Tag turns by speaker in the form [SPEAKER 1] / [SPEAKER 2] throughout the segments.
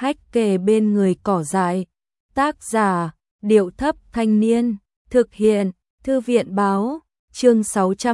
[SPEAKER 1] hách kề bên người cỏ dại. Tác giả, Điệu Thấp Thanh Niên. Thực hiện, Thư viện báo. Chương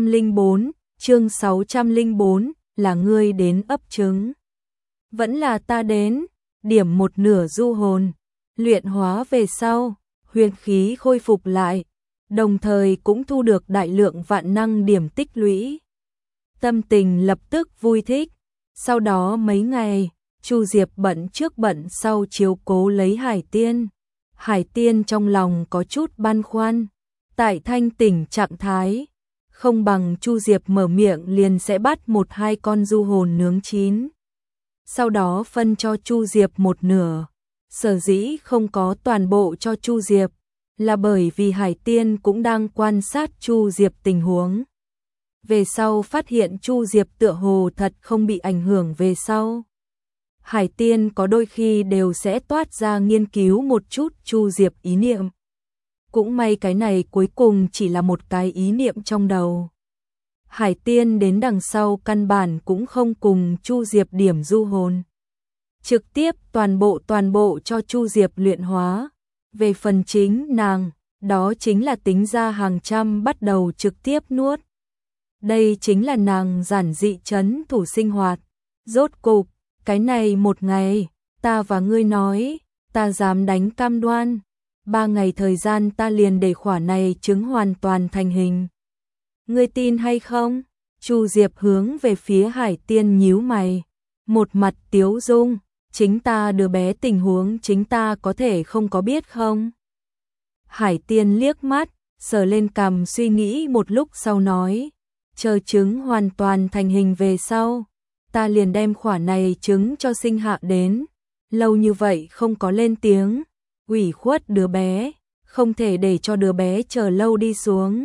[SPEAKER 1] 604, là ngươi đến ấp trứng. Vẫn là ta đến, điểm một nửa du hồn. Luyện hóa về sau, huyền khí khôi phục lại, đồng thời cũng thu được đại lượng vạn năng điểm tích lũy. Tâm tình lập tức vui thích. Sau đó mấy ngày, Chu Diệp bận trước bận sau chiếu cố lấy Hải Tiên. Hải Tiên trong lòng có chút băn khoăn, tại thanh tỉnh trạng thái, không bằng Chu Diệp mở miệng liền sẽ bắt 1-2 con du hồn nướng chín. Sau đó phân cho Chu Diệp một nửa. Sở dĩ không có toàn bộ cho Chu Diệp, là bởi vì Hải Tiên cũng đang quan sát Chu Diệp tình huống. Về sau phát hiện Chu Diệp tựa hồ thật không bị ảnh hưởng về sau. Hải Tiên có đôi khi đều sẽ toát ra nghiên cứu một chút Chu Diệp ý niệm. Cũng may cái này cuối cùng chỉ là một cái ý niệm trong đầu. Hải Tiên đến đằng sau căn bản cũng không cùng Chu Diệp điểm du hồn. Trực tiếp toàn bộ cho Chu Diệp luyện hóa. Về phần chính nàng, đó chính là tính ra hàng trăm bắt đầu trực tiếp nuốt. Đây chính là nàng giản dị trấn thủ sinh hoạt. Rốt cục, cái này một ngày, ta và ngươi nói, ta dám đánh cam đoan. 3 ngày thời gian ta liền để khỏa này trứng hoàn toàn thành hình. Ngươi tin hay không? Chu Diệp hướng về phía Hải Tiên nhíu mày, một mặt tiếu dung, chính ta đứa bé tình huống chính ta có thể không có biết không? Hải Tiên liếc mắt, sờ lên cằm suy nghĩ một lúc sau nói, chờ trứng hoàn toàn thành hình về sau, ta liền đem khỏa này trứng cho sinh hạ đến. Lâu như vậy không có lên tiếng, ủy khuất đứa bé, không thể để cho đứa bé chờ lâu đi xuống.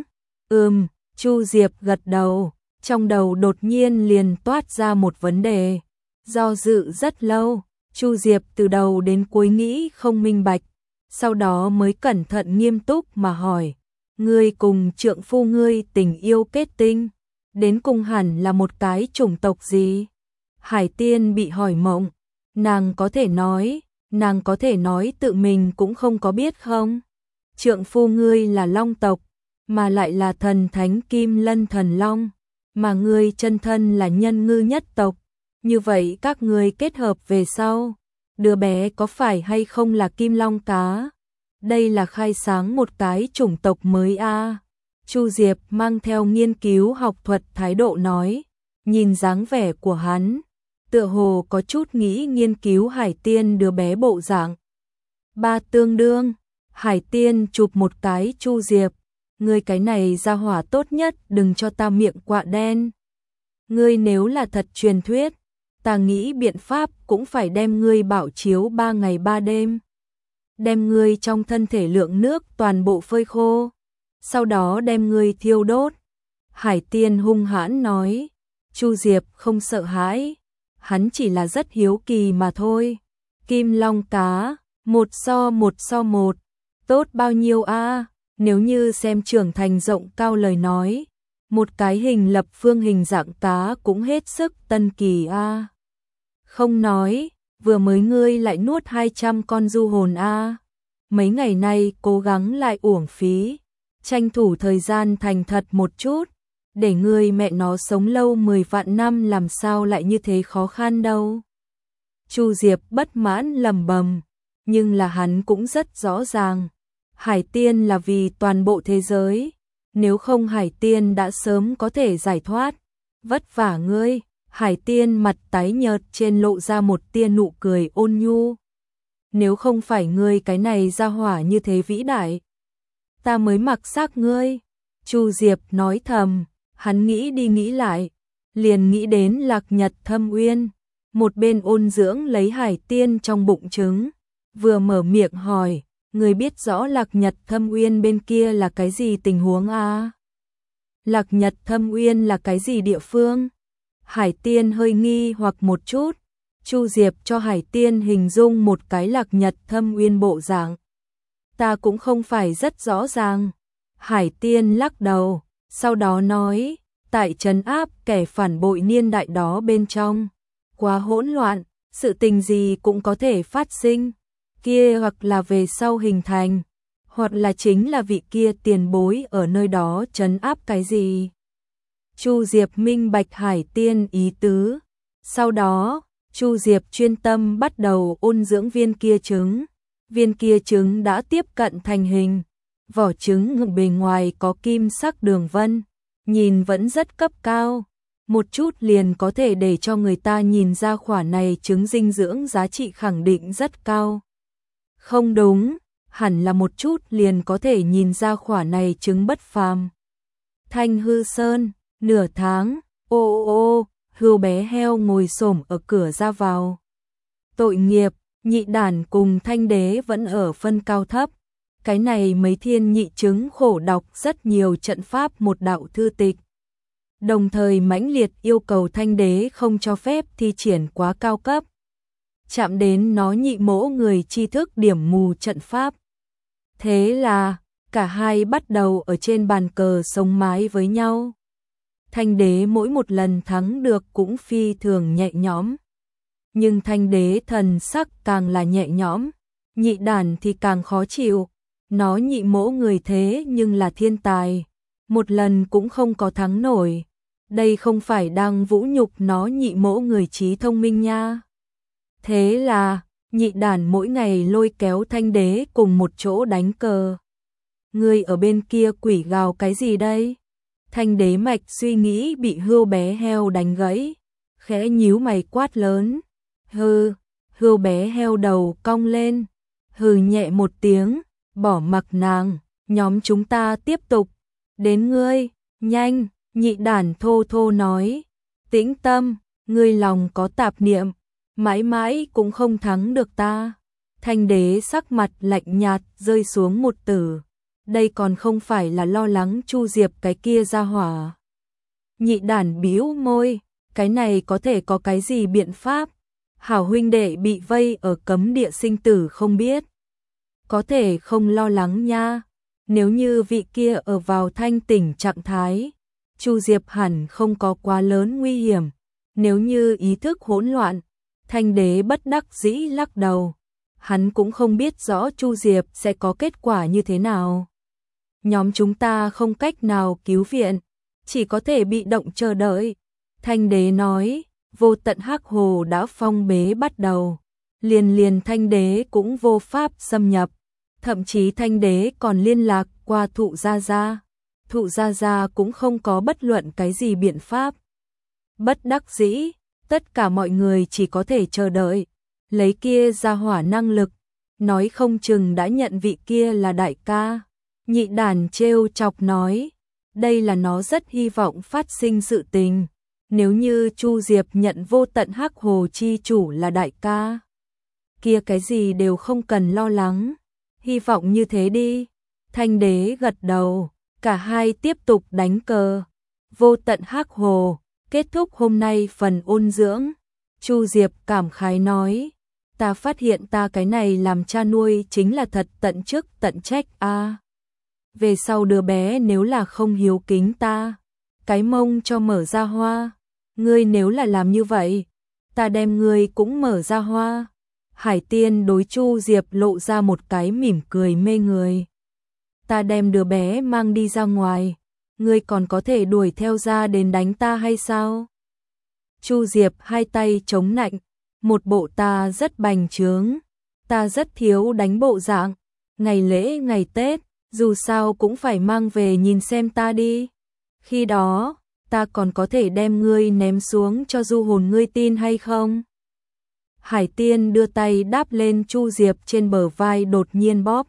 [SPEAKER 1] Chu Diệp gật đầu, trong đầu đột nhiên liền toát ra một vấn đề. Do dự rất lâu, Chu Diệp từ đầu đến cuối nghĩ không minh bạch, sau đó mới cẩn thận nghiêm túc mà hỏi, ngươi cùng trượng phu ngươi tình yêu kết tinh, đến cùng hẳn là một cái chủng tộc gì? Hải Tiên bị hỏi mộng, nàng có thể nói tự mình cũng không có biết không? Trượng phu ngươi là Long tộc, mà lại là thần thánh Kim Lân thần long, mà ngươi chân thân là Nhân Ngư nhất tộc, như vậy các ngươi kết hợp về sau, đứa bé có phải hay không là Kim Long cá? Đây là khai sáng một cái chủng tộc mới a. Chu Diệp mang theo nghiên cứu học thuật thái độ nói, nhìn dáng vẻ của hắn, tựa hồ có chút nghĩ nghiên cứu Hải Tiên đứa bé bộ dạng. 3 tương đương, Hải Tiên chụp một cái Chu Diệp, ngươi cái này ra hỏa tốt nhất đừng cho ta miệng quạ đen. Ngươi nếu là thật truyền thuyết, ta nghĩ biện pháp cũng phải đem ngươi bảo chiếu 3 ngày 3 đêm. Đem ngươi trong thân thể lượng nước toàn bộ phơi khô, sau đó đem ngươi thiêu đốt. Hải Tiên hung hãn nói, Chu Diệp không sợ hãi, hắn chỉ là rất hiếu kỳ mà thôi. Kim Long cá, 1 so 1, tốt bao nhiêu a? Nếu như xem trưởng thành rộng cao lời nói, một cái hình lập phương hình dạng cá cũng hết sức tân kỳ a. Không nói, vừa mới ngươi lại nuốt 200 con du hồn a. Mấy ngày nay cố gắng lại uổng phí, tranh thủ thời gian thành thật một chút, để ngươi mẹ nó sống lâu 10 vạn năm làm sao lại như thế khó khăn đâu. Chu Diệp bất mãn lầm bầm, nhưng là hắn cũng rất rõ ràng, Hải Tiên là vì toàn bộ thế giới, nếu không Hải Tiên đã sớm có thể giải thoát. Vất vả ngươi. Hải Tiên mặt tái nhợt trên lộ ra một tia nụ cười ôn nhu. Nếu không phải ngươi cái này ra hỏa như thế vĩ đại, ta mới mặc xác ngươi. Chu Diệp nói thầm, hắn nghĩ đi nghĩ lại, liền nghĩ đến Lạc Nhật Thâm Uyên, một bên ôn dưỡng lấy Hải Tiên trong bụng trứng, vừa mở miệng hỏi, ngươi biết rõ Lạc Nhật Thâm Uyên bên kia là cái gì tình huống a? Lạc Nhật Thâm Uyên là cái gì địa phương? Hải Tiên hơi nghi hoặc một chút, Chu Diệp cho Hải Tiên hình dung một cái Lạc Nhật Thâm Uyên bộ dạng. Ta cũng không phải rất rõ ràng. Hải Tiên lắc đầu, sau đó nói, tại trấn áp kẻ phản bội niên đại đó bên trong, quá hỗn loạn, sự tình gì cũng có thể phát sinh, kia hoặc là về sau hình thành, hoặc là chính là vị kia tiền bối ở nơi đó trấn áp cái gì. Chu Diệp minh bạch Hải Tiên ý tứ, sau đó, Chu Diệp chuyên tâm bắt đầu ôn dưỡng viên kia trứng. Viên kia trứng đã tiếp cận thành hình, vỏ trứng bề ngoài có kim sắc đường vân, nhìn vẫn rất cấp cao, một chút liền có thể để cho người ta nhìn ra quả này trứng dinh dưỡng giá trị khẳng định rất cao. Không đúng, hẳn là một chút liền có thể nhìn ra quả này trứng bất phàm. Thanh Hư Sơn, nửa tháng, ô, Hươu bé heo ngồi xổm ở cửa ra vào. Tội nghiệp, Nhị Đản cùng Thanh Đế vẫn ở phân cao thấp. Cái này mấy thiên nhị chứng khổ đọc rất nhiều trận pháp một đạo thư tịch. Đồng thời mãnh liệt yêu cầu Thanh Đế không cho phép thi triển quá cao cấp. Chạm đến nó nhị mỗ người tri thức điểm mù trận pháp. Thế là, cả hai bắt đầu ở trên bàn cờ sống mái với nhau. Thanh Đế mỗi một lần thắng được cũng phi thường nhẹ nhõm. Nhưng Thanh Đế thần sắc càng là nhẹ nhõm, Nhị Đản thì càng khó chịu. Nó nhị mỗ người thế nhưng là thiên tài, một lần cũng không có thắng nổi. Đây không phải đang vũ nhục nó nhị mỗ người trí thông minh nha. Thế là, Nhị Đản mỗi ngày lôi kéo Thanh Đế cùng một chỗ đánh cờ. Ngươi ở bên kia quỷ gào cái gì đây? Thanh Đế mạch suy nghĩ bị Hươu bé heo đánh gãy, khẽ nhíu mày quát lớn. Hừ, Hươu bé heo đầu cong lên, hừ nhẹ một tiếng, bỏ mặc nàng, nhóm chúng ta tiếp tục. Đến ngươi, nhanh, Nhị Đản thô thô nói. Tĩnh tâm, ngươi lòng có tạp niệm, mãi mãi cũng không thắng được ta. Thanh Đế sắc mặt lạnh nhạt rơi xuống một tử. Đây còn không phải là lo lắng Chu Diệp cái kia ra hỏa. Nhị Đản bĩu môi, cái này có thể có cái gì biện pháp? Hảo huynh đệ bị vây ở cấm địa sinh tử không biết. Có thể không lo lắng nha. Nếu như vị kia ở vào thanh tỉnh trạng thái, Chu Diệp hẳn không có quá lớn nguy hiểm. Nếu như ý thức hỗn loạn, Thanh Đế bất đắc dĩ lắc đầu. Hắn cũng không biết rõ Chu Diệp sẽ có kết quả như thế nào. Nhóm chúng ta không cách nào cứu viện, chỉ có thể bị động chờ đợi. Thanh Đế nói, vô tận hắc hồ đã phong bế bắt đầu. Liền Thanh Đế cũng vô pháp xâm nhập. Thậm chí Thanh Đế còn liên lạc qua Thụ Gia Gia. Thụ Gia Gia cũng không có bất luận cái gì biện pháp. Bất đắc dĩ, tất cả mọi người chỉ có thể chờ đợi. Lấy kia ra hỏa năng lực, nói không chừng đã nhận vị kia là đại ca. Nhị Đản trêu chọc nói, đây là nó rất hy vọng phát sinh sự tình. Nếu như Chu Diệp nhận vô tận hắc hồ chi chủ là đại ca, kia cái gì đều không cần lo lắng. Hy vọng như thế đi. Thanh Đế gật đầu, cả hai tiếp tục đánh cờ. Vô tận hắc hồ, kết thúc hôm nay phần ôn dưỡng. Chu Diệp cảm khái nói, ta phát hiện ta cái này làm cha nuôi chính là thật tận chức tận trách a. Về sau đứa bé nếu là không hiếu kính ta, cái mông cho mở ra hoa. Ngươi nếu là làm như vậy, ta đem ngươi cũng mở ra hoa. Hải Tiên đối Chu Diệp lộ ra một cái mỉm cười mê người. Ta đem đứa bé mang đi ra ngoài, ngươi còn có thể đuổi theo ra đến đánh ta hay sao? Chu Diệp hai tay chống nạnh, một bộ ta rất bành trướng, ta rất thiếu đánh bộ dạng. Ngày lễ ngày Tết, dù sao cũng phải mang về nhìn xem ta đi. Khi đó, ta còn có thể đem ngươi ném xuống cho du hồn ngươi tin hay không? Hải Tiên đưa tay đáp lên Chu Diệp trên bờ vai đột nhiên bóp.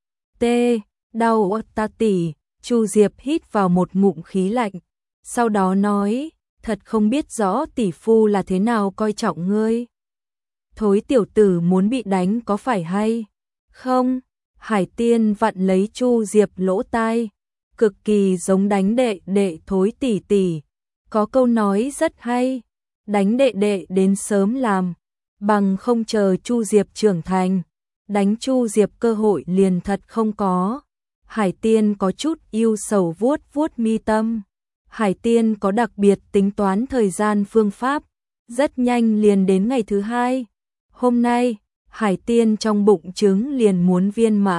[SPEAKER 1] Tê, đau ta tỉ. Chu Diệp hít vào một ngụm khí lạnh. Sau đó nói, thật không biết rõ tỷ phu là thế nào coi trọng ngươi. Thối tiểu tử muốn bị đánh có phải hay? Không, Hải Tiên vặn lấy Chu Diệp lỗ tai. Cực kỳ giống đánh đệ đệ thối tỷ tỷ. Có câu nói rất hay, đánh đệ đệ đến sớm làm, bằng không chờ Chu Diệp trưởng thành, đánh Chu Diệp cơ hội liền thật không có. Hải Tiên có chút yêu sầu vuốt vuốt mi tâm. Hải Tiên có đặc biệt tính toán thời gian phương pháp, rất nhanh liền đến ngày thứ hai. Hôm nay, Hải Tiên trong bụng trứng liền muốn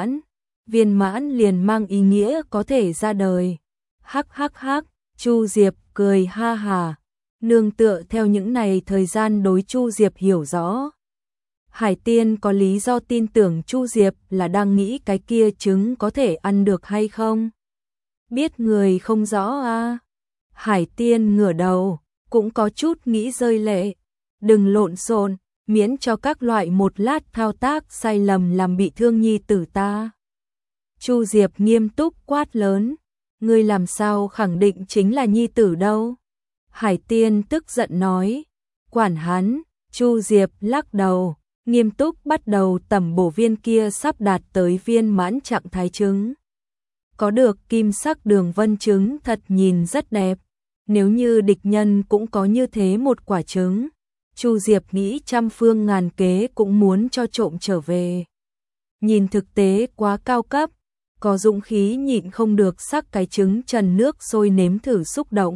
[SPEAKER 1] viên mãn liền mang ý nghĩa có thể ra đời. Hắc hắc hắc, Chu Diệp cười ha hà, nương tựa theo những này thời gian đối Chu Diệp hiểu rõ. Hải Tiên có lý do tin tưởng Chu Diệp là đang nghĩ cái kia trứng có thể ăn được hay không. Biết người không rõ à. Hải Tiên ngửa đầu, cũng có chút nghĩ rơi lệ. Đừng lộn xộn, miễn cho các loại một lát thao tác sai lầm làm bị thương nhi tử ta. Chu Diệp nghiêm túc quát lớn, ngươi làm sao khẳng định chính là nhi tử đâu? Hải Tiên tức giận nói, quản hắn. Chu Diệp lắc đầu, nghiêm túc bắt đầu tẩm bổ viên kia sắp đạt tới viên mãn trạng thái trứng. Có được kim sắc đường vân trứng thật nhìn rất đẹp. Nếu như địch nhân cũng có như thế một quả trứng, Chu Diệp nghĩ trăm phương ngàn kế cũng muốn cho trộm trở về. Nhìn thực tế quá cao cấp, có dũng khí nhịn không được sắc cái trứng trần nước sôi nếm thử xúc động.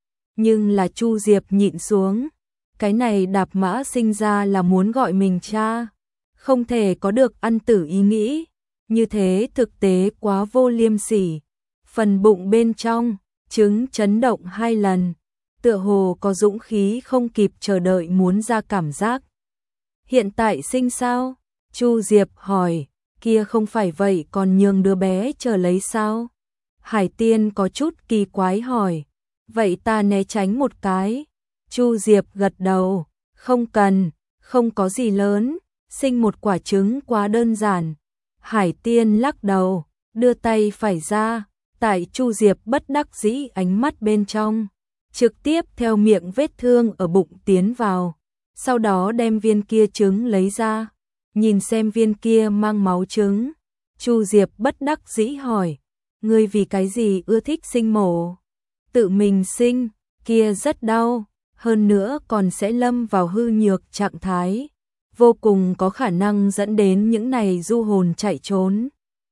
[SPEAKER 1] Nhưng là Chu Diệp nhịn xuống, cái này Đạp Mã sinh ra là muốn gọi mình cha, không thể có được ăn tử ý nghĩ, như thế thực tế quá vô liêm sỉ. Phần bụng bên trong, trứng chấn động 2 lần, tựa hồ có dũng khí không kịp chờ đợi muốn ra cảm giác. Hiện tại sinh sao? Chu Diệp hỏi, kia không phải vậy còn nhường đứa bé chờ lấy sao? Hải Tiên có chút kỳ quái hỏi, vậy ta né tránh một cái. Chu Diệp gật đầu, không cần, không có gì lớn, sinh một quả trứng quá đơn giản. Hải Tiên lắc đầu, đưa tay phải ra, tại Chu Diệp bất đắc dĩ ánh mắt bên trong, trực tiếp theo miệng vết thương ở bụng tiến vào, sau đó đem viên kia trứng lấy ra, nhìn xem viên kia mang máu trứng. Chu Diệp bất đắc dĩ hỏi, ngươi vì cái gì ưa thích sinh mổ? Tự mình sinh, kia rất đau, hơn nữa còn sẽ lâm vào hư nhược trạng thái, vô cùng có khả năng dẫn đến những này du hồn chạy trốn.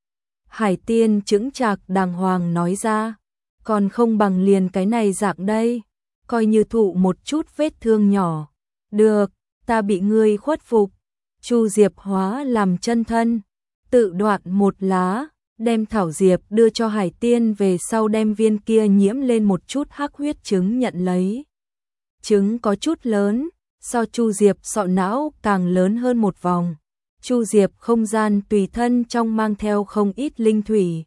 [SPEAKER 1] Hải Tiên chững chạc đàng hoàng nói ra, còn không bằng liền cái này dạng đây, coi như thụ một chút vết thương nhỏ. Được, ta bị ngươi khuất phục. Chu Diệp hóa làm chân thân, tự đoạn một lá, đem thảo diệp đưa cho Hải Tiên về sau đem viên kia nhiễm lên một chút hắc huyết trứng nhận lấy. Trứng có chút lớn, so Chu Diệp sọ não càng lớn hơn một vòng. Chu Diệp không gian tùy thân trong mang theo không ít linh thủy.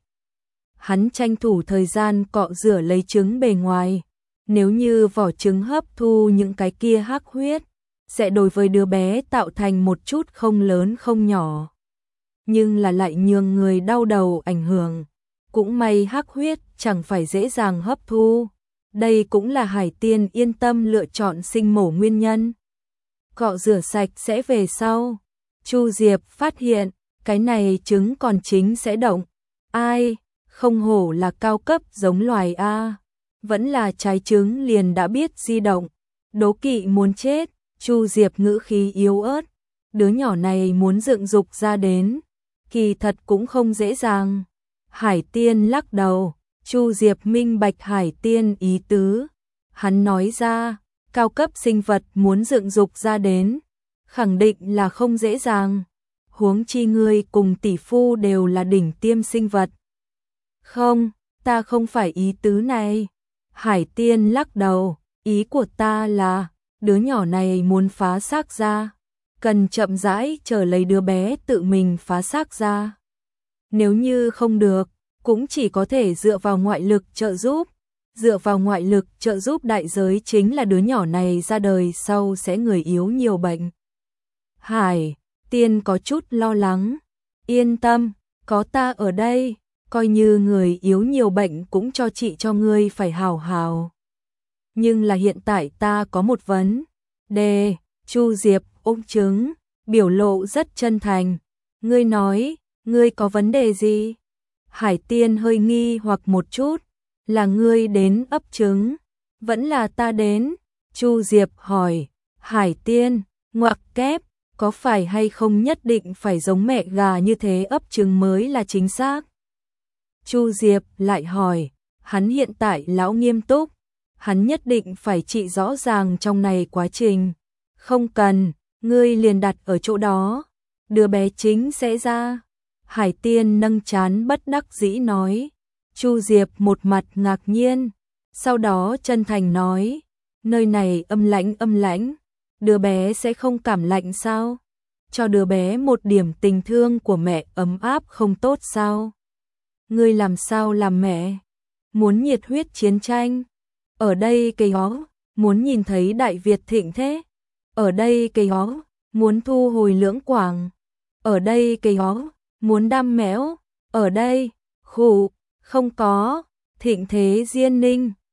[SPEAKER 1] Hắn tranh thủ thời gian cọ rửa lấy trứng bề ngoài. Nếu như vỏ trứng hấp thu những cái kia hắc huyết, sẽ đối với đứa bé tạo thành một chút không lớn không nhỏ. Nhưng là lại nhường người đau đầu ảnh hưởng. Cũng may hắc huyết chẳng phải dễ dàng hấp thu. Đây cũng là Hải Tiên yên tâm lựa chọn sinh mổ nguyên nhân. Cọ rửa sạch sẽ về sau. Chu Diệp phát hiện, cái này trứng còn chính sẽ động. Ai, không hổ là cao cấp giống loài A. Vẫn là trái trứng liền đã biết di động. Đố kỵ muốn chết, Chu Diệp ngữ khí yếu ớt. Đứa nhỏ này muốn dựng dục ra đến, kỳ thật cũng không dễ dàng. Hải Tiên lắc đầu, Chu Diệp minh bạch Hải Tiên ý tứ. Hắn nói ra, cao cấp sinh vật muốn dựng dục ra đến, khẳng định là không dễ dàng. Huống chi ngươi cùng tỷ phu đều là đỉnh tiêm sinh vật. Không, ta không phải ý tứ này. Hải Tiên lắc đầu, ý của ta là, đứa nhỏ này muốn phá xác ra, cần chậm rãi chờ lấy đứa bé tự mình phá xác ra. Nếu như không được, cũng chỉ có thể dựa vào ngoại lực trợ giúp. Dựa vào ngoại lực trợ giúp đại giới chính là đứa nhỏ này ra đời sau sẽ người yếu nhiều bệnh. Hải Tiên có chút lo lắng. Yên tâm, có ta ở đây, coi như người yếu nhiều bệnh cũng cho chị cho ngươi phải hào hào. Nhưng là hiện tại ta có một vấn đề. Chu Diệp ôm trứng, biểu lộ rất chân thành. Ngươi nói, ngươi có vấn đề gì? Hải Tiên hơi nghi hoặc một chút. Là ngươi đến ấp trứng, vẫn là ta đến? Chu Diệp hỏi. Hải Tiên, ngoặc kép, có phải hay không nhất định phải giống mẹ gà như thế ấp trứng mới là chính xác? Chu Diệp lại hỏi. Hắn hiện tại lão nghiêm túc, hắn nhất định phải trị rõ ràng trong này quá trình. Không cần, ngươi liền đặt ở chỗ đó, đứa bé chính sẽ ra. Hải Tiên nâng trán bất đắc dĩ nói. Chu Diệp một mặt ngạc nhiên, sau đó chân thành nói, nơi này âm lãnh, đứa bé sẽ không cảm lạnh sao? Cho đứa bé một điểm tình thương của mẹ ấm áp không tốt sao? Ngươi làm sao làm mẹ? Muốn nhiệt huyết chiến tranh? Ở đây cây ó, muốn nhìn thấy Đại Việt thịnh thế? Ở đây cây ó, muốn thu hồi Lưỡng Quảng? Ở đây cây ó, muốn đam mẽo? Ở đây, khụ, không có, thịnh thế Diên Ninh.